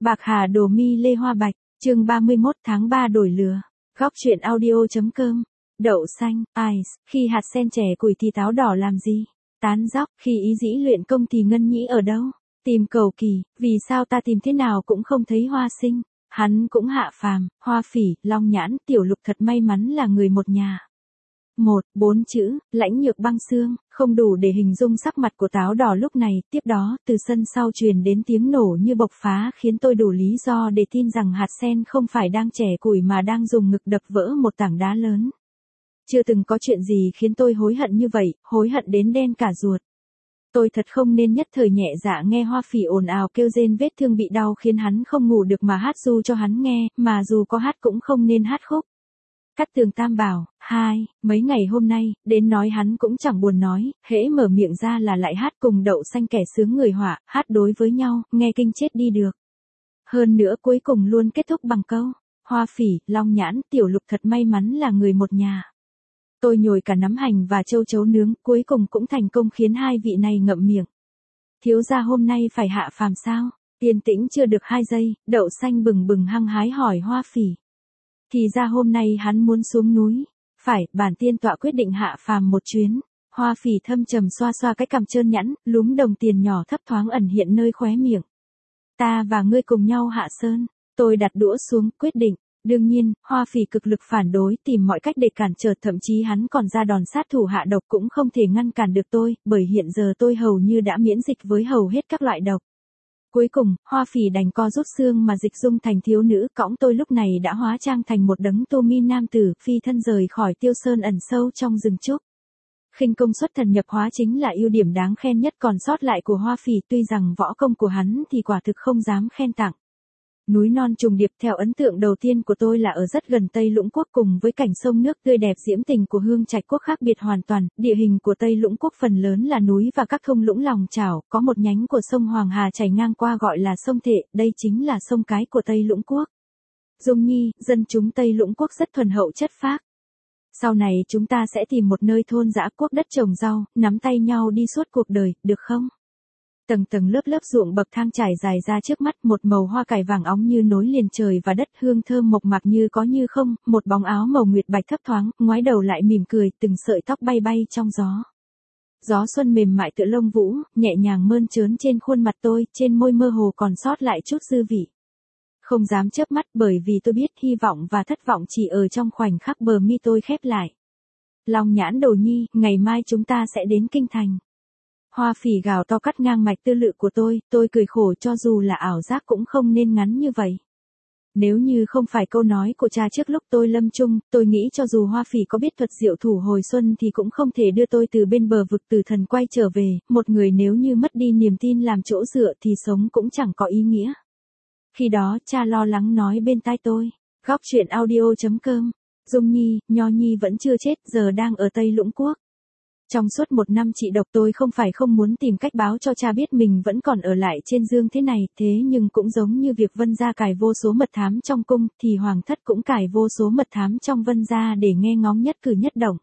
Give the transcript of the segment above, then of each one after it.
Bạc Hà Đồ Mi Lê Hoa Bạch, chương 31 tháng 3 đổi lừa. Góc truyện audio.com. Đậu xanh, ice, khi hạt sen trẻ củi thì táo đỏ làm gì? Tán dóc, khi ý dĩ luyện công thì ngân nhĩ ở đâu? Tìm cầu kỳ, vì sao ta tìm thế nào cũng không thấy hoa sinh? Hắn cũng hạ phàm, Hoa Phỉ, Long Nhãn, Tiểu Lục thật may mắn là người một nhà. 4 chữ, lãnh nhược băng xương, không đủ để hình dung sắc mặt của táo đỏ lúc này. Tiếp đó, từ sân sau truyền đến tiếng nổ như bộc phá khiến tôi đủ lý do để tin rằng hạt sen không phải đang chẻ củi mà đang dùng ngực đập vỡ một tảng đá lớn. Chưa từng có chuyện gì khiến tôi hối hận như vậy, hối hận đến đen cả ruột. Tôi thật không nên nhất thời nhẹ dạ nghe Hoa Phỉ ồn ào kêu rên vết thương bị đau khiến hắn không ngủ được mà hát ru cho hắn nghe, mà dù có hát cũng không nên hát khúc. Cát Tường Tam bảo, mấy ngày hôm nay, đến nói hắn cũng chẳng buồn nói, hễ mở miệng ra là lại hát cùng Đậu Xanh kẻ sướng người họa, hát đối với nhau, nghe kinh chết đi được. Hơn nữa cuối cùng luôn kết thúc bằng câu, Hoa Phỉ, Long Nhãn, Tiểu Lục thật may mắn là người một nhà. Tôi nhồi cả nắm hành và châu chấu nướng, cuối cùng cũng thành công khiến hai vị này ngậm miệng. Thiếu gia hôm nay phải hạ phàm sao? Yên tĩnh chưa được 2 giây, Đậu Xanh bừng bừng hăng hái hỏi Hoa Phỉ. Thì ra hôm nay hắn muốn xuống núi. Phải, bản tiên tọa quyết định hạ phàm một chuyến. Hoa Phỉ thâm trầm xoa xoa cái cằm trơn nhẵn, lúm đồng tiền nhỏ thấp thoáng ẩn hiện nơi khóe miệng. Ta và ngươi cùng nhau hạ sơn. Tôi đặt đũa xuống, quyết định. Đương nhiên, Hoa Phỉ cực lực phản đối, tìm mọi cách để cản trở, thậm chí hắn còn ra đòn sát thủ hạ độc cũng không thể ngăn cản được tôi, bởi hiện giờ tôi hầu như đã miễn dịch với hầu hết các loại độc. Cuối cùng, Hoa Phỉ đành co rút xương mà dịch dung thành thiếu nữ, cõng tôi lúc này đã hóa trang thành một đấng tô mi nam tử, phi thân rời khỏi Tiêu Sơn ẩn sâu trong rừng trúc. Khinh công xuất thần nhập hóa chính là ưu điểm đáng khen nhất còn sót lại của Hoa Phỉ, tuy rằng võ công của hắn thì quả thực không dám khen tặng. Núi non trùng điệp, theo ấn tượng đầu tiên của tôi là ở rất gần Tây Lũng Quốc, cùng với cảnh sông nước tươi đẹp diễm tình của Hương Trạch Quốc khác biệt hoàn toàn. Địa hình của Tây Lũng Quốc phần lớn là núi và các thung lũng lòng chảo, có một nhánh của sông Hoàng Hà chảy ngang qua gọi là sông Thệ, đây chính là sông cái của Tây Lũng Quốc. Dung Nhi, dân chúng Tây Lũng Quốc rất thuần hậu chất phác. Sau này chúng ta sẽ tìm một nơi thôn dã quốc đất trồng rau, nắm tay nhau đi suốt cuộc đời, được không? Tầng tầng lớp lớp ruộng bậc thang trải dài ra trước mắt, một màu hoa cải vàng óng như nối liền trời và đất, hương thơm mộc mạc như có như không, một bóng áo màu nguyệt bạch thấp thoáng, ngoái đầu lại mỉm cười, từng sợi tóc bay bay trong gió. Gió xuân mềm mại tựa lông vũ, nhẹ nhàng mơn trớn trên khuôn mặt tôi, trên môi mơ hồ còn sót lại chút dư vị. Không dám chớp mắt bởi vì tôi biết hy vọng và thất vọng chỉ ở trong khoảnh khắc bờ mi tôi khép lại. Long Nhãn Đồ Nhi, ngày mai chúng ta sẽ đến kinh thành. Hoa Phỉ gào to cắt ngang mạch tư lự của tôi cười khổ, cho dù là ảo giác cũng không nên ngắn như vậy. Nếu như không phải câu nói của cha trước lúc tôi lâm chung, tôi nghĩ cho dù Hoa Phỉ có biết thuật diệu thủ hồi xuân thì cũng không thể đưa tôi từ bên bờ vực tử thần quay trở về, một người nếu như mất đi niềm tin làm chỗ dựa thì sống cũng chẳng có ý nghĩa. Khi đó, cha lo lắng nói bên tai tôi, góc truyện audio.com, Dung Nhi, Nho Nhi vẫn chưa chết, giờ đang ở Tây Lũng Quốc. Trong suốt 1 năm trị độc tôi không phải không muốn tìm cách báo cho cha biết mình vẫn còn ở lại trên dương thế này, thế nhưng cũng giống như việc Vân gia cài vô số mật thám trong cung, thì Hoàng thất cũng cài vô số mật thám trong Vân gia để nghe ngóng nhất cử nhất động.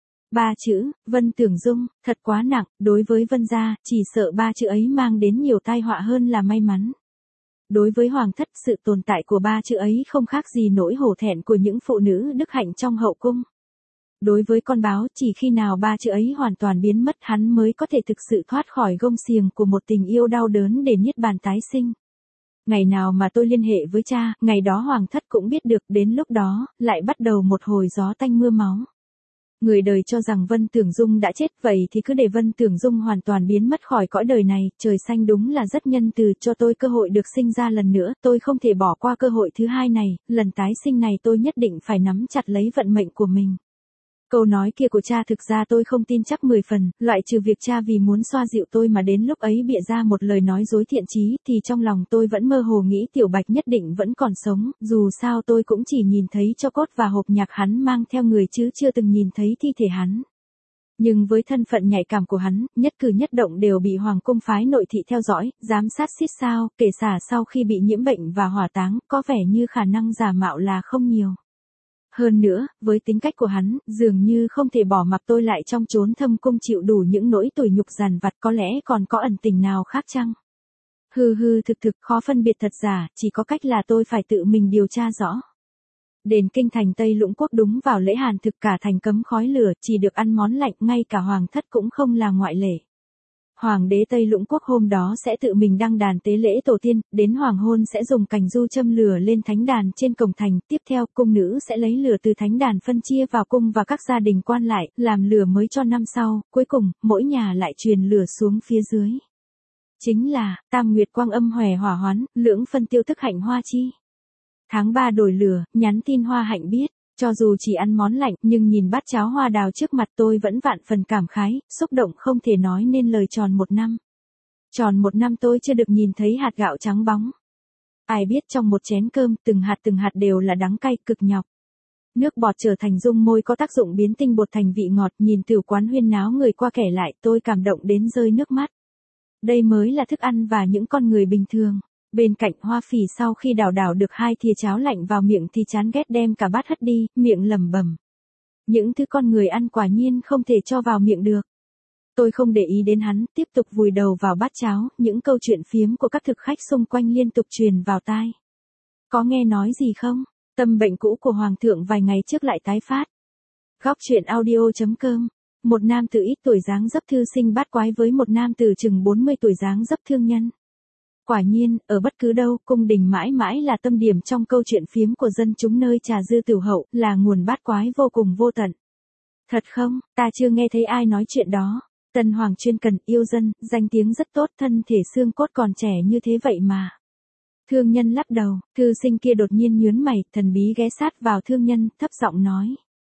3 chữ, Vân Tưởng Dung, thật quá nặng, đối với Vân gia, chỉ sợ 3 chữ ấy mang đến nhiều tai họa hơn là may mắn. Đối với Hoàng thất, sự tồn tại của 3 chữ ấy không khác gì nỗi hổ thẹn của những phụ nữ đức hạnh trong hậu cung. Đối với con báo, chỉ khi nào 3 chữ ấy hoàn toàn biến mất hắn mới có thể thực sự thoát khỏi gông xiềng của một tình yêu đau đớn để niết bàn tái sinh. Ngày nào mà tôi liên hệ với cha, ngày đó Hoàng thất cũng biết được, đến lúc đó, lại bắt đầu một hồi gió tanh mưa máu. Người đời cho rằng Vân Tưởng Dung đã chết, vậy thì cứ để Vân Tưởng Dung hoàn toàn biến mất khỏi cõi đời này, trời xanh đúng là rất nhân từ cho tôi cơ hội được sinh ra lần nữa, tôi không thể bỏ qua cơ hội thứ hai này, lần tái sinh này tôi nhất định phải nắm chặt lấy vận mệnh của mình. Câu nói kia của cha thực ra tôi không tin chắc 10 phần, loại trừ việc cha vì muốn xoa dịu tôi mà đến lúc ấy bịa ra một lời nói dối thiện chí, thì trong lòng tôi vẫn mơ hồ nghĩ Tiểu Bạch nhất định vẫn còn sống, dù sao tôi cũng chỉ nhìn thấy tro cốt và hộp nhạc hắn mang theo người chứ chưa từng nhìn thấy thi thể hắn. Nhưng với thân phận nhạy cảm của hắn, nhất cử nhất động đều bị Hoàng cung phái nội thị theo dõi, giám sát xiết sao, kể cả sau khi bị nhiễm bệnh và hỏa táng, có vẻ như khả năng giả mạo là không nhiều. Hơn nữa, với tính cách của hắn, dường như không thể bỏ mặc tôi lại trong chốn thâm cung chịu đủ những nỗi tủi nhục dằn vặt, có lẽ còn có ẩn tình nào khác chăng? Hừ hừ, thực khó phân biệt thật giả, chỉ có cách là tôi phải tự mình điều tra rõ. Đền kinh thành Tây Lũng Quốc đúng vào lễ Hàn thực cả thành cấm khói lửa, chỉ được ăn món lạnh, ngay cả hoàng thất cũng không là ngoại lệ. Hoàng đế Tây Lũng Quốc hôm đó sẽ tự mình đăng đàn tế lễ tổ tiên, đến hoàng hôn sẽ dùng cành du châm lửa lên thánh đàn trên cổng thành, tiếp theo cung nữ sẽ lấy lửa từ thánh đàn phân chia vào cung và các gia đình quan lại, làm lửa mới cho năm sau, cuối cùng, mỗi nhà lại truyền lửa xuống phía dưới. Chính là, tam nguyệt quang âm hòe hỏa hoán, lưỡng phân tiêu thức hạnh hoa chi. Tháng 3 đổi lửa, nhắn tin Hoa Hạnh biết, cho dù chỉ ăn món lạnh nhưng nhìn bát cháo hoa đào trước mặt tôi vẫn vạn phần cảm khái, xúc động không thể nói nên lời. Tròn 1 năm. Tròn 1 năm tôi chưa được nhìn thấy hạt gạo trắng bóng. Ai biết trong một chén cơm từng hạt đều là đắng cay cực nhọc. Nước bọt trở thành dung môi có tác dụng biến tinh bột thành vị ngọt, nhìn tiểu quán huyên náo người qua kẻ lại tôi cảm động đến rơi nước mắt. Đây mới là thức ăn và những con người bình thường. Bên cạnh Hoa Phỉ sau khi đảo được 2 thìa cháo lạnh vào miệng thì chán ghét đem cả bát hất đi, miệng lẩm bẩm. Những thứ con người ăn quả nhiên không thể cho vào miệng được. Tôi không để ý đến hắn, tiếp tục vùi đầu vào bát cháo, những câu chuyện phiếm của các thực khách xung quanh liên tục truyền vào tai. Có nghe nói gì không? Tâm bệnh cũ của Hoàng thượng vài ngày trước lại tái phát. Góc truyện audio.com. Một nam tử ít tuổi dáng dấp thư sinh bát quái với một nam tử chừng 40 tuổi dáng dấp thương nhân. Quả nhiên, ở bất cứ đâu, cung đình mãi mãi là tâm điểm trong câu chuyện phiếm của dân chúng nơi trà dư tiểu hậu, là nguồn bát quái vô cùng vô tận. Thật không, ta chưa nghe thấy ai nói chuyện đó. Tân hoàng chuyên cần, yêu dân, danh tiếng rất tốt, thân thể xương cốt còn trẻ như thế vậy mà. Thương nhân lắc đầu, thư sinh kia đột nhiên nhướng mày, thần bí ghé sát vào thương nhân, thấp giọng nói.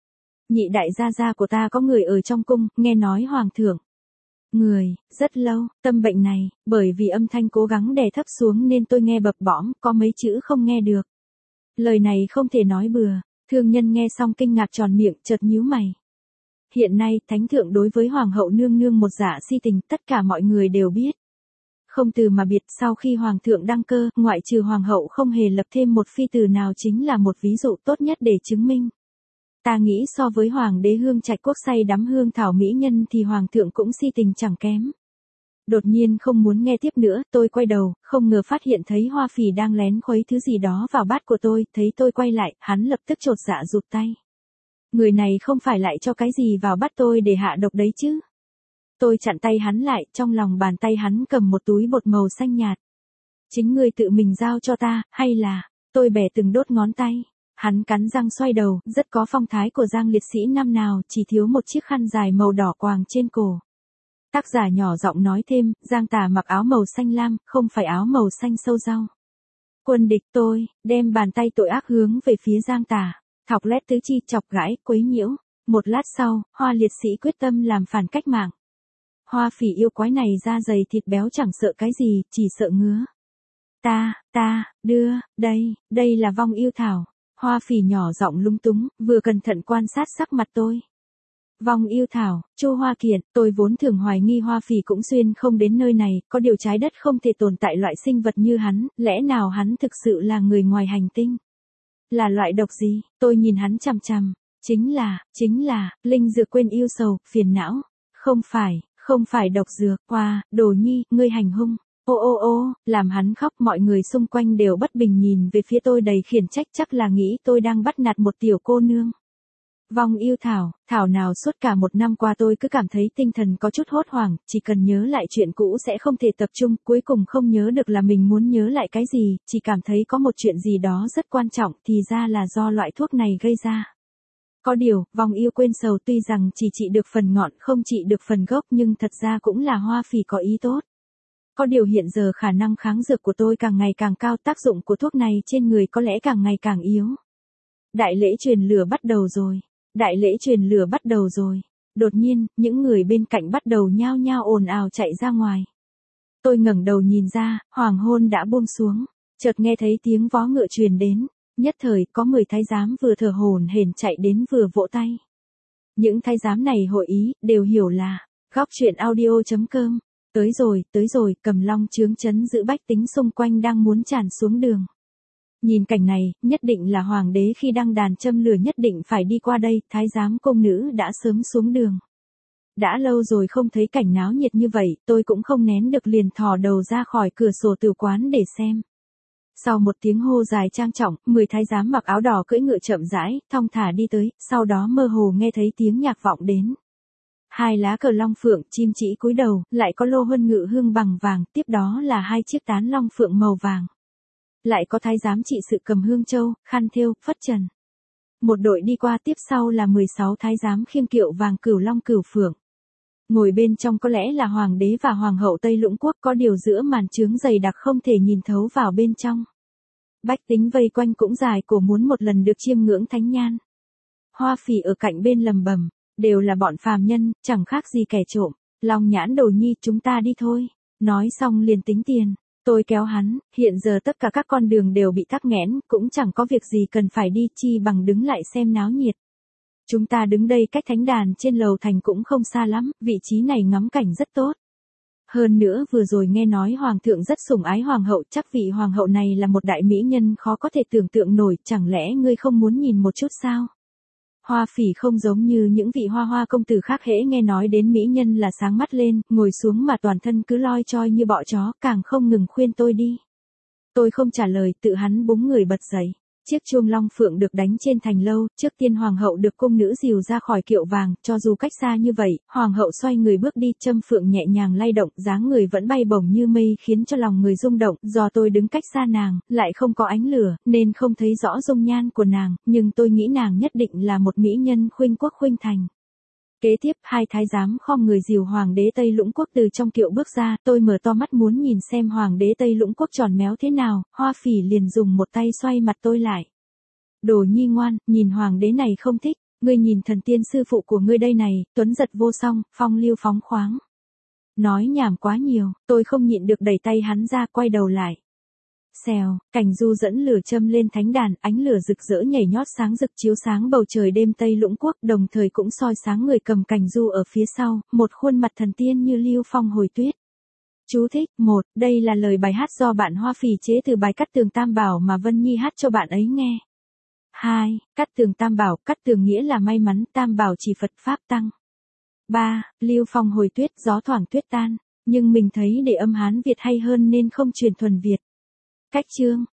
Nhị đại gia của ta có người ở trong cung, nghe nói hoàng thượng. Người, rất lâu, tâm bệnh này, bởi vì âm thanh cố gắng đè thấp xuống nên tôi nghe bập bõm, có mấy chữ không nghe được. Lời này không thể nói bừa, thương nhân nghe xong kinh ngạc tròn miệng, chợt nhíu mày. Hiện nay, thánh thượng đối với hoàng hậu nương nương một dạ si tình, tất cả mọi người đều biết. Không từ mà biệt, sau khi hoàng thượng đăng cơ, ngoại trừ hoàng hậu không hề lập thêm một phi tử nào chính là một ví dụ tốt nhất để chứng minh. Ta nghĩ so với hoàng đế Hương Trạch Quốc say đắm hương thảo mỹ nhân thì hoàng thượng cũng si tình chẳng kém. Đột nhiên không muốn nghe tiếp nữa, tôi quay đầu, không ngờ phát hiện thấy Hoa Phỉ đang lén khuấy thứ gì đó vào bát của tôi, thấy tôi quay lại, hắn lập tức chột dạ rụt tay. Người này không phải lại cho cái gì vào bát tôi để hạ độc đấy chứ? Tôi chặn tay hắn lại, trong lòng bàn tay hắn cầm một túi bột màu xanh nhạt. Chính ngươi tự mình giao cho ta, hay là, tôi bẻ từng đốt ngón tay. Hắn cắn răng xoay đầu, rất có phong thái của Giang liệt sĩ năm nào, chỉ thiếu một chiếc khăn dài màu đỏ quàng trên cổ. Tác giả nhỏ giọng nói thêm, Giang Tà mặc áo màu xanh lam, không phải áo màu xanh sâu rau. Quân địch tôi, đem bàn tay tội ác hướng về phía Giang Tà, thọc lét tứ chi chọc gãi, quấy nhiễu. Một lát sau, Hoa liệt sĩ quyết tâm làm phản cách mạng. Hoa Phỉ yêu quái này da dày thịt béo chẳng sợ cái gì, chỉ sợ ngứa. Đưa, đây là vong yêu thảo. Hoa Phỉ nhỏ giọng lung túng, vừa cẩn thận quan sát sắc mặt tôi. Vong yêu thảo, Chu Hoa Kiệt, tôi vốn thường hoài nghi Hoa Phỉ cũng xuyên không đến nơi này, có điều trái đất không thể tồn tại loại sinh vật như hắn, lẽ nào hắn thực sự là người ngoài hành tinh? Là loại độc gì? Tôi nhìn hắn chằm chằm. Chính là, linh dược quên yêu sầu, phiền não. Không phải độc dược, đồ nhi, ngươi hành hung. Ô, làm hắn khóc, mọi người xung quanh đều bất bình nhìn về phía tôi đầy khiển trách, chắc là nghĩ tôi đang bắt nạt một tiểu cô nương. Vong yêu thảo nào suốt cả 1 năm qua tôi cứ cảm thấy tinh thần có chút hốt hoảng, chỉ cần nhớ lại chuyện cũ sẽ không thể tập trung, cuối cùng không nhớ được là mình muốn nhớ lại cái gì, chỉ cảm thấy có một chuyện gì đó rất quan trọng, thì ra là do loại thuốc này gây ra. Có điều, vong yêu quên sầu tuy rằng chỉ trị được phần ngọn không trị được phần gốc nhưng thật ra cũng là Hoa Phỉ có ý tốt. Có điều hiện giờ khả năng kháng dược của tôi càng ngày càng cao, tác dụng của thuốc này trên người có lẽ càng ngày càng yếu. Đại lễ truyền lửa bắt đầu rồi. Đột nhiên, những người bên cạnh bắt đầu nhao nhao ồn ào chạy ra ngoài. Tôi ngẩng đầu nhìn ra, hoàng hôn đã buông xuống, chợt nghe thấy tiếng vó ngựa truyền đến, nhất thời có 10 thái giám vừa thở hổn hển chạy đến vừa vỗ tay. Những thái giám này hội ý, đều hiểu là, góc truyện audio.com. Tới rồi, Cầm Long chướng chấn giữ bách tính xung quanh đang muốn tràn xuống đường. Nhìn cảnh này, nhất định là hoàng đế khi đăng đàn châm lửa nhất định phải đi qua đây, thái giám công nữ đã sớm xuống đường. Đã lâu rồi không thấy cảnh náo nhiệt như vậy, tôi cũng không nén được liền thò đầu ra khỏi cửa sổ tử quán để xem. Sau một tiếng hô dài trang trọng, 10 thái giám mặc áo đỏ cưỡi ngựa chậm rãi, thong thả đi tới, sau đó mơ hồ nghe thấy tiếng nhạc vọng đến. 2 lá cờ long phượng, chim chỉ cúi đầu, lại có lô huân ngự hương bằng vàng, tiếp đó là 2 chiếc tán long phượng màu vàng. Lại có thái giám trị sự cầm hương châu, khăn thêu, phất trần. Một đội đi qua tiếp sau là 16 thái giám khiêng kiệu vàng cửu long cửu phượng. Ngồi bên trong có lẽ là hoàng đế và hoàng hậu Tây Lũng Quốc, có điều giữa màn trướng dày đặc không thể nhìn thấu vào bên trong. Bách tính vây quanh cũng dài cổ muốn một lần được chiêm ngưỡng thánh nhan. Hoa Phỉ ở cạnh bên lầm bầm, đều là bọn phàm nhân, chẳng khác gì kẻ trộm. Long Nhãn Đồ Nhi, chúng ta đi thôi. Nói xong liền tính tiền. Tôi kéo hắn, hiện giờ tất cả các con đường đều bị tắc nghẽn, cũng chẳng có việc gì cần phải đi, chi bằng đứng lại xem náo nhiệt. Chúng ta đứng đây cách thánh đàn trên lầu thành cũng không xa lắm, vị trí này ngắm cảnh rất tốt. Hơn nữa vừa rồi nghe nói hoàng thượng rất sủng ái hoàng hậu, chắc vị hoàng hậu này là một đại mỹ nhân khó có thể tưởng tượng nổi, chẳng lẽ ngươi không muốn nhìn một chút sao? Hoa Phỉ không giống như những vị hoa hoa công tử khác, hễ nghe nói đến mỹ nhân là sáng mắt lên, ngồi xuống mà toàn thân cứ loi choi như bọ chó, càng không ngừng khuyên tôi đi. Tôi không trả lời, tự hắn búng người bật dậy. Chiếc chuông long phượng được đánh trên thành lâu, trước tiên hoàng hậu được cung nữ dìu ra khỏi kiệu vàng, cho dù cách xa như vậy, hoàng hậu xoay người bước đi, châm phượng nhẹ nhàng lay động, dáng người vẫn bay bổng như mây khiến cho lòng người rung động, do tôi đứng cách xa nàng, lại không có ánh lửa, nên không thấy rõ dung nhan của nàng, nhưng tôi nghĩ nàng nhất định là một mỹ nhân khuynh quốc khuynh thành. Kế tiếp, 2 thái giám khom người dìu hoàng đế Tây Lũng Quốc từ trong kiệu bước ra, tôi mở to mắt muốn nhìn xem hoàng đế Tây Lũng Quốc tròn méo thế nào, Hoa Phỉ liền dùng một tay xoay mặt tôi lại. Đồ Nhi ngoan, nhìn hoàng đế này không thích, ngươi nhìn thần tiên sư phụ của ngươi đây này, tuấn giật vô song, phong lưu phóng khoáng. Nói nhảm quá nhiều, tôi không nhịn được đẩy tay hắn ra, quay đầu lại. Xèo, cảnh du dẫn lửa châm lên thánh đàn, ánh lửa rực rỡ nhảy nhót sáng rực chiếu sáng bầu trời đêm Tây Lũng Quốc, đồng thời cũng soi sáng người cầm cảnh du ở phía sau, một khuôn mặt thần tiên như lưu phong hồi tuyết. Chú thích: 1. Đây là lời bài hát do bạn Hoa Phỉ chế từ bài Cát Tường Tam Bảo mà Vân Nhi hát cho bạn ấy nghe. 2. Cát Tường Tam Bảo, Cát Tường nghĩa là may mắn, Tam Bảo chỉ Phật Pháp Tăng. 3. Lưu phong hồi tuyết, gió thoảng tuyết tan, nhưng mình thấy để âm Hán Việt hay hơn nên không truyền thuần Việt. Cách chương